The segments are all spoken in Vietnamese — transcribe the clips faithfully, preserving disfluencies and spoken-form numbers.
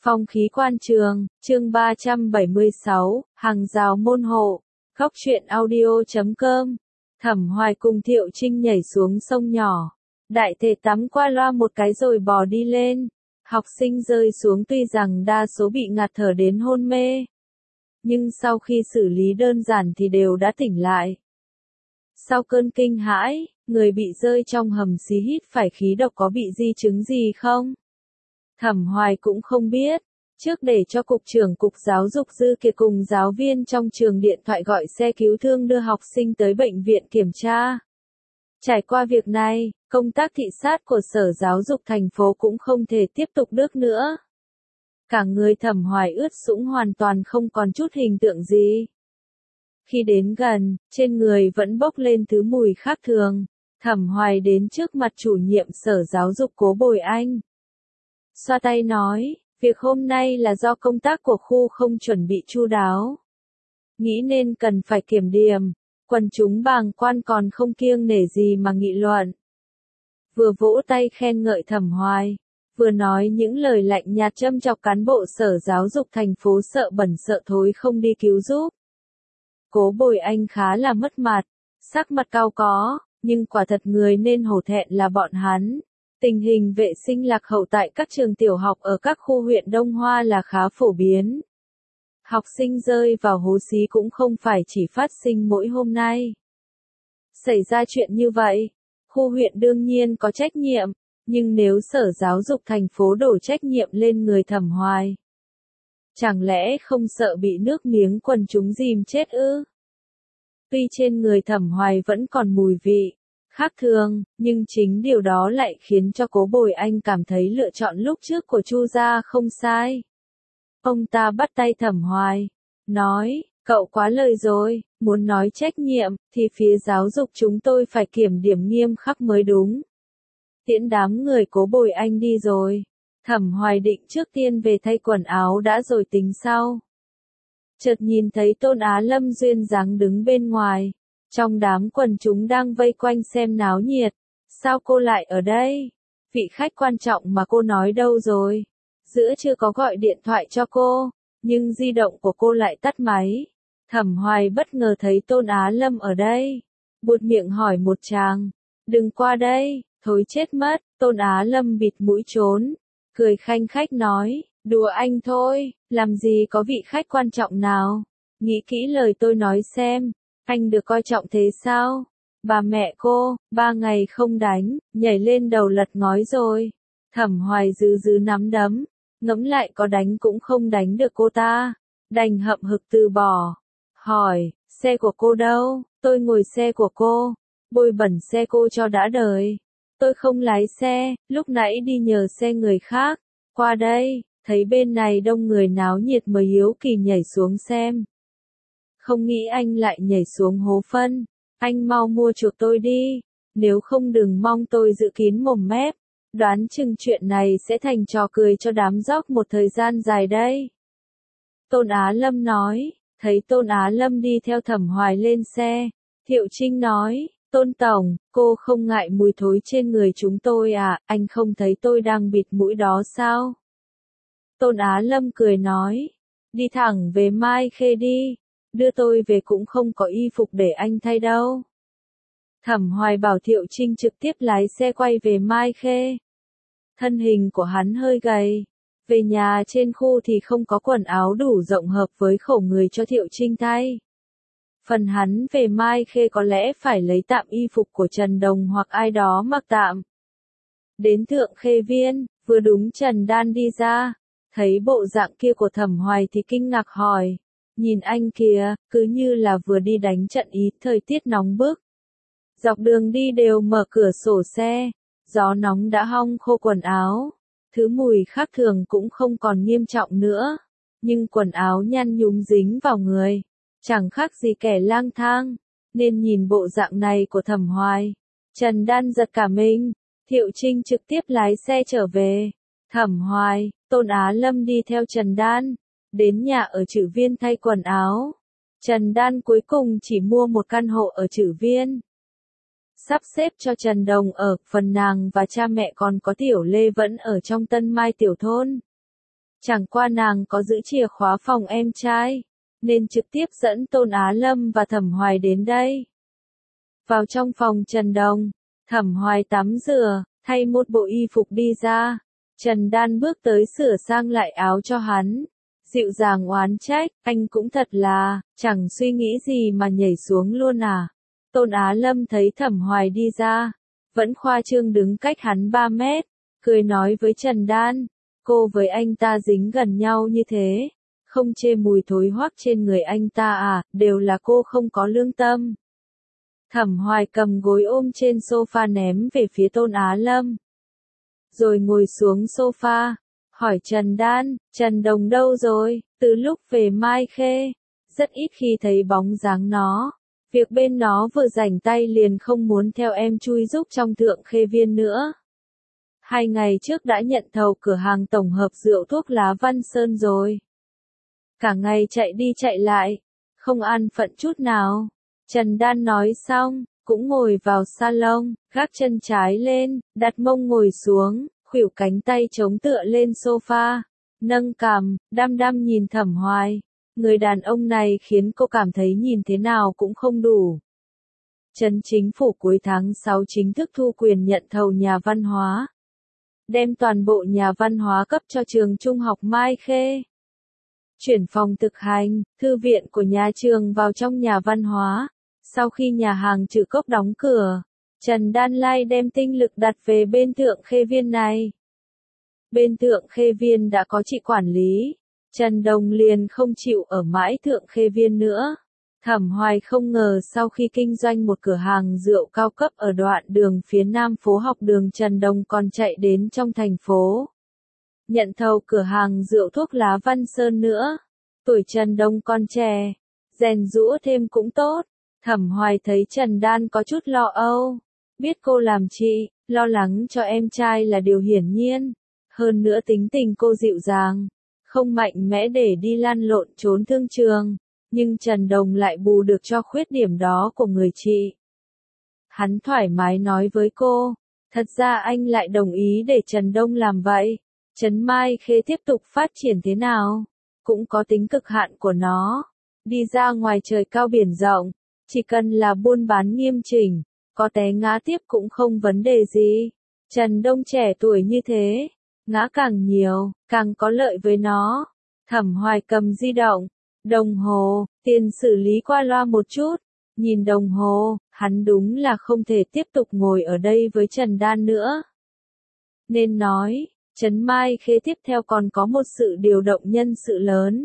Phong khí quan trường, chương ba trăm bảy mươi sáu, hàng rào môn hộ, góc truyện audio chấm com. Thẩm Hoài cùng Thiệu Trinh nhảy xuống sông nhỏ. Đại thể tắm qua loa một cái rồi bò đi lên. Học sinh rơi xuống tuy rằng đa số bị ngạt thở đến hôn mê. Nhưng sau khi xử lý đơn giản thì đều đã tỉnh lại. Sau cơn kinh hãi, người bị rơi trong hầm xí hít phải khí độc có bị di chứng gì không? Thẩm Hoài cũng không biết. Trước để cho cục trưởng cục giáo dục Dư Kiệt cùng giáo viên trong trường điện thoại gọi xe cứu thương đưa học sinh tới bệnh viện kiểm tra. Trải qua việc này, công tác thị sát của Sở Giáo dục thành phố cũng không thể tiếp tục được nữa. Cả người Thẩm Hoài ướt sũng hoàn toàn không còn chút hình tượng gì. Khi đến gần, trên người vẫn bốc lên thứ mùi khác thường. Thẩm Hoài đến trước mặt chủ nhiệm Sở Giáo dục Cố Bồi Anh. Xoa tay nói, việc hôm nay là do công tác của khu không chuẩn bị chu đáo. Nghĩ nên cần phải kiểm điểm, quần chúng bàng quan còn không kiêng nể gì mà nghị luận. Vừa vỗ tay khen ngợi Thẩm Hoài, vừa nói những lời lạnh nhạt châm chọc cán bộ Sở Giáo dục thành phố sợ bẩn sợ thối không đi cứu giúp. Cố Bồi Anh khá là mất mặt, sắc mặt cau có, nhưng quả thật người nên hổ thẹn là bọn hắn. Tình hình vệ sinh lạc hậu tại các trường tiểu học ở các khu huyện Đông Hoa là khá phổ biến. Học sinh rơi vào hố xí cũng không phải chỉ phát sinh mỗi hôm nay. Xảy ra chuyện như vậy, khu huyện đương nhiên có trách nhiệm, nhưng nếu Sở Giáo dục thành phố đổ trách nhiệm lên người Thẩm Hoài, chẳng lẽ không sợ bị nước miếng quần chúng dìm chết ư? Tuy trên người Thẩm Hoài vẫn còn mùi vị khác thường, nhưng chính điều đó lại khiến cho Cố Bồi Anh cảm thấy lựa chọn lúc trước của Chu gia không sai. Ông ta bắt tay Thẩm Hoài, nói, cậu quá lời rồi, muốn nói trách nhiệm, thì phía giáo dục chúng tôi phải kiểm điểm nghiêm khắc mới đúng. Tiễn đám người Cố Bồi Anh đi rồi. Thẩm Hoài định trước tiên về thay quần áo đã rồi tính sau. Chợt nhìn thấy Tôn Á Lâm duyên dáng đứng bên ngoài. Trong đám quần chúng đang vây quanh xem náo nhiệt. Sao cô lại ở đây? Vị khách quan trọng mà cô nói đâu rồi? Giữa chưa có gọi điện thoại cho cô, nhưng di động của cô lại tắt máy. Thẩm Hoài bất ngờ thấy Tôn Á Lâm ở đây. Buột miệng hỏi một tràng. Đừng qua đây, thối chết mất. Tôn Á Lâm bịt mũi trốn. Cười khanh khách nói, đùa anh thôi, làm gì có vị khách quan trọng nào. Nghĩ kỹ lời tôi nói xem. Anh được coi trọng thế sao? Bà mẹ cô, ba ngày không đánh, nhảy lên đầu lật ngói rồi. Thẩm Hoài dứ dứ nắm đấm, ngẫm lại có đánh cũng không đánh được cô ta. Đành hậm hực từ bỏ. Hỏi, xe của cô đâu? Tôi ngồi xe của cô. Bôi bẩn xe cô cho đã đời. Tôi không lái xe, lúc nãy đi nhờ xe người khác. Qua đây, thấy bên này đông người náo nhiệt mới hiếu kỳ nhảy xuống xem. Không nghĩ anh lại nhảy xuống hố phân. Anh mau mua chuộc tôi đi. Nếu không đừng mong tôi giữ kín mồm mép. Đoán chừng chuyện này sẽ thành trò cười cho đám dóc một thời gian dài đây. Tôn Á Lâm nói. Thấy Tôn Á Lâm đi theo Thẩm Hoài lên xe. Thiệu Trinh nói. Tôn Tổng, cô không ngại mùi thối trên người chúng tôi à? Anh không thấy tôi đang bịt mũi đó sao? Tôn Á Lâm cười nói. Đi thẳng về Mai Khê đi. Đưa tôi về cũng không có y phục để anh thay đâu. Thẩm Hoài bảo Thiệu Trinh trực tiếp lái xe quay về Mai Khê. Thân hình của hắn hơi gầy. Về nhà trên khu thì không có quần áo đủ rộng hợp với khổ người cho Thiệu Trinh thay. Phần hắn về Mai Khê có lẽ phải lấy tạm y phục của Trần Đồng hoặc ai đó mặc tạm. Đến Thượng Khê Viên, vừa đúng Trần Đan đi ra. Thấy bộ dạng kia của Thẩm Hoài thì kinh ngạc hỏi. Nhìn anh kìa, cứ như là vừa đi đánh trận ý, thời tiết nóng bức. Dọc đường đi đều mở cửa sổ xe, gió nóng đã hong khô quần áo. Thứ mùi khác thường cũng không còn nghiêm trọng nữa. Nhưng quần áo nhăn nhúm dính vào người, chẳng khác gì kẻ lang thang. Nên nhìn bộ dạng này của Thẩm Hoài, Trần Đan giật cả mình. Thiệu Trinh trực tiếp lái xe trở về. Thẩm Hoài, Tôn Á Lâm đi theo Trần Đan. Đến nhà ở Trử Viên thay quần áo. Trần Đan cuối cùng chỉ mua một căn hộ ở Trử Viên. Sắp xếp cho Trần Đồng ở, phần nàng và cha mẹ còn có Tiểu Lê vẫn ở trong Tân Mai tiểu thôn. Chẳng qua nàng có giữ chìa khóa phòng em trai, nên trực tiếp dẫn Tôn Á Lâm và Thẩm Hoài đến đây. Vào trong phòng Trần Đồng, Thẩm Hoài tắm rửa, thay một bộ y phục đi ra. Trần Đan bước tới sửa sang lại áo cho hắn. Dịu dàng oán trách, anh cũng thật là, chẳng suy nghĩ gì mà nhảy xuống luôn à. Tôn Á Lâm thấy Thẩm Hoài đi ra, vẫn khoa trương đứng cách hắn ba mét, cười nói với Trần Đan, cô với anh ta dính gần nhau như thế, không chê mùi thối hoắc trên người anh ta à, đều là cô không có lương tâm. Thẩm Hoài cầm gối ôm trên sofa ném về phía Tôn Á Lâm. Rồi ngồi xuống sofa, hỏi Trần Đan, Trần Đồng đâu rồi, từ lúc về Mai Khê, rất ít khi thấy bóng dáng nó. Việc bên nó vừa rảnh tay liền không muốn theo em chui giúp trong Thượng Khê Viên nữa. Hai ngày trước đã nhận thầu cửa hàng tổng hợp rượu thuốc lá Văn Sơn rồi. Cả ngày chạy đi chạy lại, không an phận chút nào. Trần Đan nói xong, cũng ngồi vào salon, gác chân trái lên, đặt mông ngồi xuống, khuỷu cánh tay chống tựa lên sofa, nâng cằm, đăm đăm nhìn Thẩm Hoài. Người đàn ông này khiến cô cảm thấy nhìn thế nào cũng không đủ. Trấn Chính phủ cuối tháng sáu chính thức thu quyền nhận thầu nhà văn hóa. Đem toàn bộ nhà văn hóa cấp cho trường trung học Mai Khê. Chuyển phòng thực hành, thư viện của nhà trường vào trong nhà văn hóa. Sau khi nhà hàng Trừ Cốc đóng cửa, Trần Đan Lai đem tinh lực đặt về bên Thượng Khê Viên này. Bên Thượng Khê Viên đã có chị quản lý. Trần Đồng liền không chịu ở mãi Thượng Khê Viên nữa. Thẩm Hoài không ngờ sau khi kinh doanh một cửa hàng rượu cao cấp ở đoạn đường phía nam phố học đường Trần Đồng còn chạy đến trong thành phố. Nhận thầu cửa hàng rượu thuốc lá Văn Sơn nữa. Tuổi Trần Đồng còn trẻ, rèn giũa thêm cũng tốt. Thẩm Hoài thấy Trần Đan có chút lo âu. Biết cô làm chị, lo lắng cho em trai là điều hiển nhiên. Hơn nữa tính tình cô dịu dàng, không mạnh mẽ để đi lăn lộn trốn thương trường, nhưng Trần Đồng lại bù được cho khuyết điểm đó của người chị. Hắn thoải mái nói với cô, thật ra anh lại đồng ý để Trần Đông làm vậy. Trấn Mai Khê tiếp tục phát triển thế nào, cũng có tính cực hạn của nó. Đi ra ngoài trời cao biển rộng, chỉ cần là buôn bán nghiêm chỉnh, có té ngã tiếp cũng không vấn đề gì. Trần Đông trẻ tuổi như thế, ngã càng nhiều, càng có lợi với nó. Thẩm Hoài cầm di động, đồng hồ, tiền xử lý qua loa một chút. Nhìn đồng hồ, hắn đúng là không thể tiếp tục ngồi ở đây với Trần Đan nữa. Nên nói, Trấn Mai Khê tiếp theo còn có một sự điều động nhân sự lớn.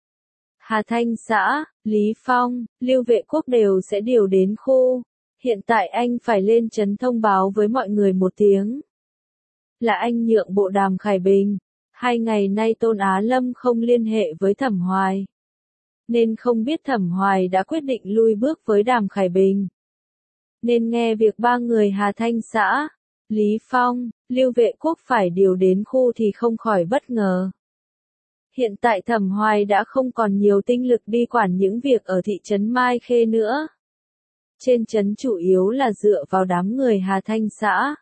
Hà Thanh xã, Lý Phong, Lưu Vệ Quốc đều sẽ điều đến khu. Hiện tại anh phải lên trấn thông báo với mọi người một tiếng. Là anh nhượng bộ Đàm Khải Bình. Hai ngày nay Tôn Á Lâm không liên hệ với Thẩm Hoài, nên không biết Thẩm Hoài đã quyết định lui bước với Đàm Khải Bình. Nên nghe việc ba người Hà Thanh xã, Lý Phong, Lưu Vệ Quốc phải điều đến khu thì không khỏi bất ngờ. Hiện tại Thẩm Hoài đã không còn nhiều tinh lực đi quản những việc ở thị trấn Mai Khê nữa. Trên trấn chủ yếu là dựa vào đám người Hà Thanh xã.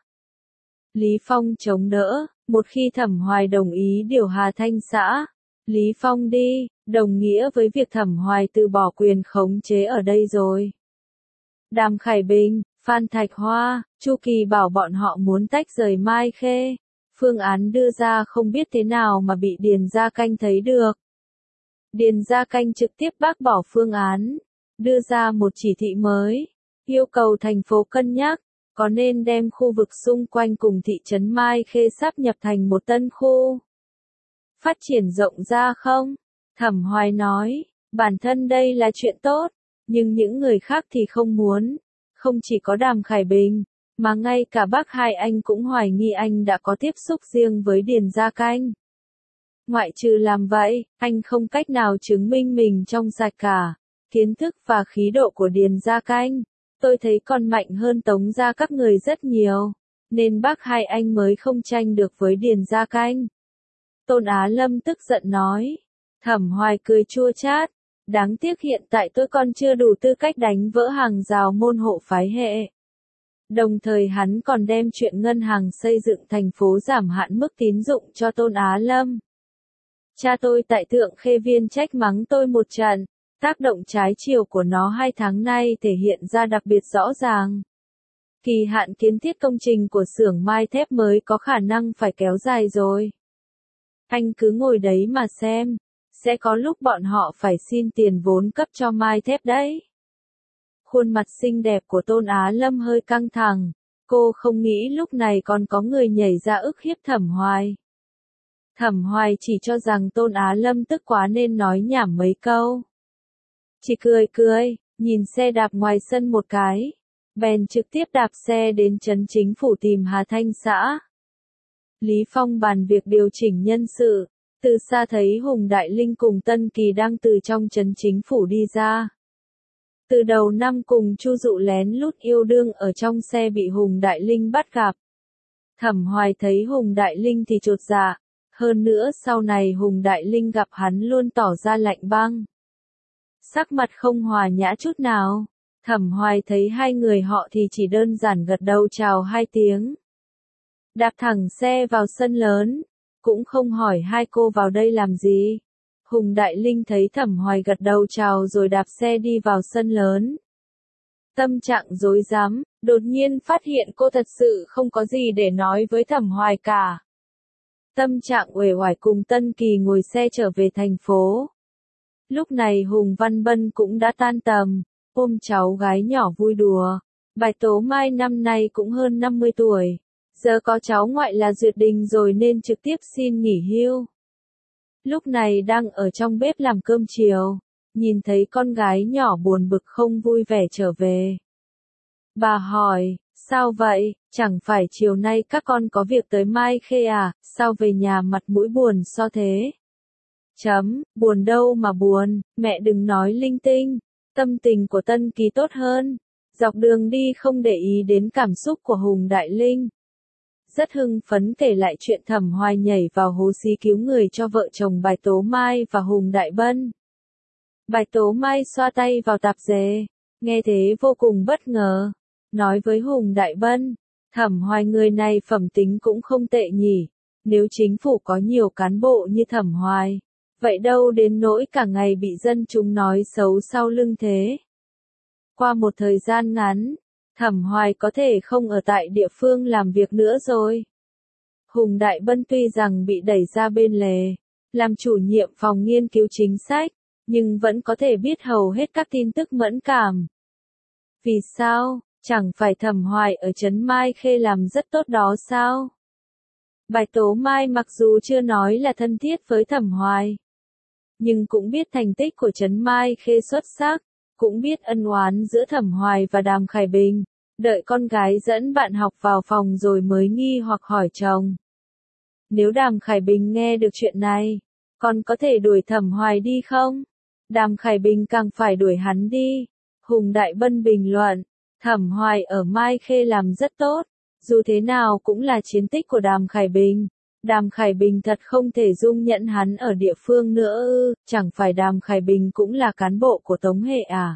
Lý Phong chống đỡ, một khi Thẩm Hoài đồng ý điều Hà Thanh xã, Lý Phong đi, đồng nghĩa với việc Thẩm Hoài từ bỏ quyền khống chế ở đây rồi. Đàm Khải Bình, Phan Thạch Hoa, Chu Kỳ bảo bọn họ muốn tách rời Mai Khê. Phương án đưa ra không biết thế nào mà bị Điền Gia Canh thấy được. Điền Gia Canh trực tiếp bác bỏ phương án, đưa ra một chỉ thị mới, yêu cầu thành phố cân nhắc, có nên đem khu vực xung quanh cùng thị trấn Mai Khê sáp nhập thành một tân khu. Phát triển rộng ra không? Thẩm Hoài nói, bản thân đây là chuyện tốt, nhưng những người khác thì không muốn. Không chỉ có Đàm Khải Bình, mà ngay cả bác hai anh cũng hoài nghi anh đã có tiếp xúc riêng với Điền Gia Canh. Ngoại trừ làm vậy, anh không cách nào chứng minh mình trong sạch cả. Kiến thức và khí độ của Điền Gia Canh, tôi thấy còn mạnh hơn Tống gia các người rất nhiều, nên bác hai anh mới không tranh được với Điền Gia Canh. Tôn Á Lâm tức giận nói. Thẩm Hoài cười chua chát, đáng tiếc hiện tại tôi còn chưa đủ tư cách đánh vỡ hàng rào môn hộ phái hệ. Đồng thời hắn còn đem chuyện ngân hàng xây dựng thành phố giảm hạn mức tín dụng cho Tôn Á Lâm. Cha tôi tại Thượng Khê Viên trách mắng tôi một trận, tác động trái chiều của nó hai tháng nay thể hiện ra đặc biệt rõ ràng. Kỳ hạn kiến thiết công trình của xưởng mai thép mới có khả năng phải kéo dài rồi. Anh cứ ngồi đấy mà xem, sẽ có lúc bọn họ phải xin tiền vốn cấp cho mai thép đấy. Khuôn mặt xinh đẹp của Tôn Á Lâm hơi căng thẳng, cô không nghĩ lúc này còn có người nhảy ra ức hiếp Thẩm Hoài. Thẩm Hoài chỉ cho rằng Tôn Á Lâm tức quá nên nói nhảm mấy câu. Chỉ cười cười, nhìn xe đạp ngoài sân một cái, bèn trực tiếp đạp xe đến trấn chính phủ tìm Hà Thanh xã. Lý Phong bàn việc điều chỉnh nhân sự, từ xa thấy Hùng Đại Linh cùng Tân Kỳ đang từ trong trấn chính phủ đi ra. Từ đầu năm cùng Chu Dụ lén lút yêu đương ở trong xe bị Hùng Đại Linh bắt gặp. Thẩm Hoài thấy Hùng Đại Linh thì chột dạ, hơn nữa sau này Hùng Đại Linh gặp hắn luôn tỏ ra lạnh băng. Sắc mặt không hòa nhã chút nào, Thẩm Hoài thấy hai người họ thì chỉ đơn giản gật đầu chào hai tiếng. Đạp thẳng xe vào sân lớn, cũng không hỏi hai cô vào đây làm gì. Hùng Đại Linh thấy Thẩm Hoài gật đầu chào rồi đạp xe đi vào sân lớn. Tâm trạng rối rắm, đột nhiên phát hiện cô thật sự không có gì để nói với Thẩm Hoài cả. Tâm trạng uể oải cùng Tân Kỳ ngồi xe trở về thành phố. Lúc này Hùng Văn Bân cũng đã tan tầm, ôm cháu gái nhỏ vui đùa. Bạch Tố Mai năm nay cũng hơn năm mươi tuổi, giờ có cháu ngoại là Duyệt Đình rồi nên trực tiếp xin nghỉ hưu. Lúc này đang ở trong bếp làm cơm chiều, nhìn thấy con gái nhỏ buồn bực không vui vẻ trở về. Bà hỏi, sao vậy, chẳng phải chiều nay các con có việc tới Mai Khê à, sao về nhà mặt mũi buồn so thế? Chấm, buồn đâu mà buồn, mẹ đừng nói linh tinh. Tâm tình của Tân Kỳ tốt hơn, dọc đường đi không để ý đến cảm xúc của Hùng Đại Linh. Rất hưng phấn kể lại chuyện Thẩm Hoài nhảy vào hố xí cứu người cho vợ chồng Bạch Tố Mai và Hùng Đại Bân. Bạch Tố Mai xoa tay vào tạp dề, nghe thế vô cùng bất ngờ, nói với Hùng Đại Bân, Thẩm Hoài người này phẩm tính cũng không tệ nhỉ, nếu chính phủ có nhiều cán bộ như Thẩm Hoài, vậy đâu đến nỗi cả ngày bị dân chúng nói xấu sau lưng thế. Qua một thời gian ngắn, Thẩm Hoài có thể không ở tại địa phương làm việc nữa rồi. Hùng Đại Bân tuy rằng bị đẩy ra bên lề, làm chủ nhiệm phòng nghiên cứu chính sách, nhưng vẫn có thể biết hầu hết các tin tức mẫn cảm. Vì sao, chẳng phải Thẩm Hoài ở trấn Mai Khê làm rất tốt đó sao? Bạch Tố Mai mặc dù chưa nói là thân thiết với Thẩm Hoài, nhưng cũng biết thành tích của trấn Mai Khê xuất sắc, cũng biết ân oán giữa Thẩm Hoài và Đàm Khải Bình, đợi con gái dẫn bạn học vào phòng rồi mới nghi hoặc hỏi chồng. Nếu Đàm Khải Bình nghe được chuyện này, con có thể đuổi Thẩm Hoài đi không? Đàm Khải Bình càng phải đuổi hắn đi. Hùng Đại Bân bình luận, Thẩm Hoài ở Mai Khê làm rất tốt, dù thế nào cũng là chiến tích của Đàm Khải Bình. Đàm Khải Bình thật không thể dung nhận hắn ở địa phương nữa ư, chẳng phải Đàm Khải Bình cũng là cán bộ của Tống Hệ à?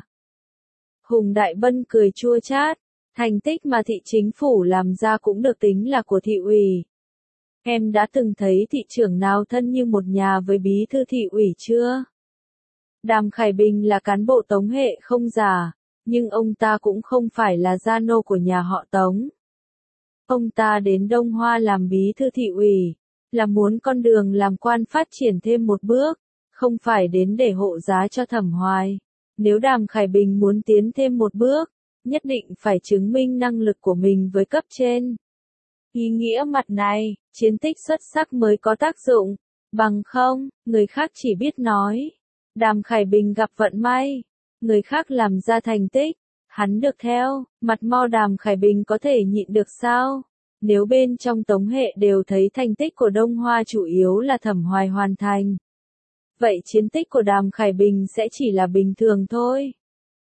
Hùng Đại Bân cười chua chát, thành tích mà thị chính phủ làm ra cũng được tính là của thị ủy. Em đã từng thấy thị trưởng nào thân như một nhà với bí thư thị ủy chưa? Đàm Khải Bình là cán bộ Tống Hệ không giả, nhưng ông ta cũng không phải là gia nô của nhà họ Tống. Ông ta đến Đông Hoa làm bí thư thị ủy, là muốn con đường làm quan phát triển thêm một bước, không phải đến để hộ giá cho Thẩm Hoài. Nếu Đàm Khải Bình muốn tiến thêm một bước, nhất định phải chứng minh năng lực của mình với cấp trên. Ý nghĩa mặt này, chiến tích xuất sắc mới có tác dụng, bằng không, người khác chỉ biết nói. Đàm Khải Bình gặp vận may, người khác làm ra thành tích, hắn được theo, mặt mo Đàm Khải Bình có thể nhịn được sao? Nếu bên trong Tống Hệ đều thấy thành tích của Đông Hoa chủ yếu là Thẩm Hoài hoàn thành, vậy chiến tích của Đàm Khải Bình sẽ chỉ là bình thường thôi.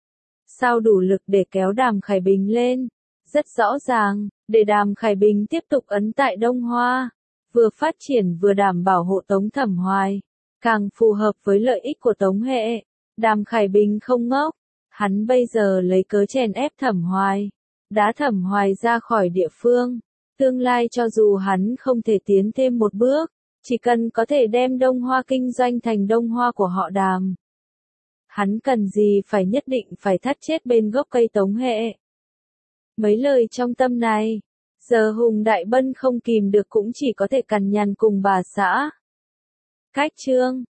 Sao đủ lực để kéo Đàm Khải Bình lên? Rất rõ ràng, để Đàm Khải Bình tiếp tục ấn tại Đông Hoa, vừa phát triển vừa đảm bảo hộ tống Thẩm Hoài, càng phù hợp với lợi ích của Tống Hệ. Đàm Khải Bình không ngốc, hắn bây giờ lấy cớ chèn ép Thẩm Hoài, đá Thẩm Hoài ra khỏi địa phương, tương lai cho dù hắn không thể tiến thêm một bước, Chỉ cần có thể đem Đông Hoa kinh doanh thành Đông Hoa của họ Đàm. Hắn cần gì phải nhất định phải thắt chết bên gốc cây Tống Hệ. Mấy lời trong tâm này, giờ Hùng Đại Bân không kìm được cũng chỉ có thể cằn nhằn cùng bà xã. Cách chương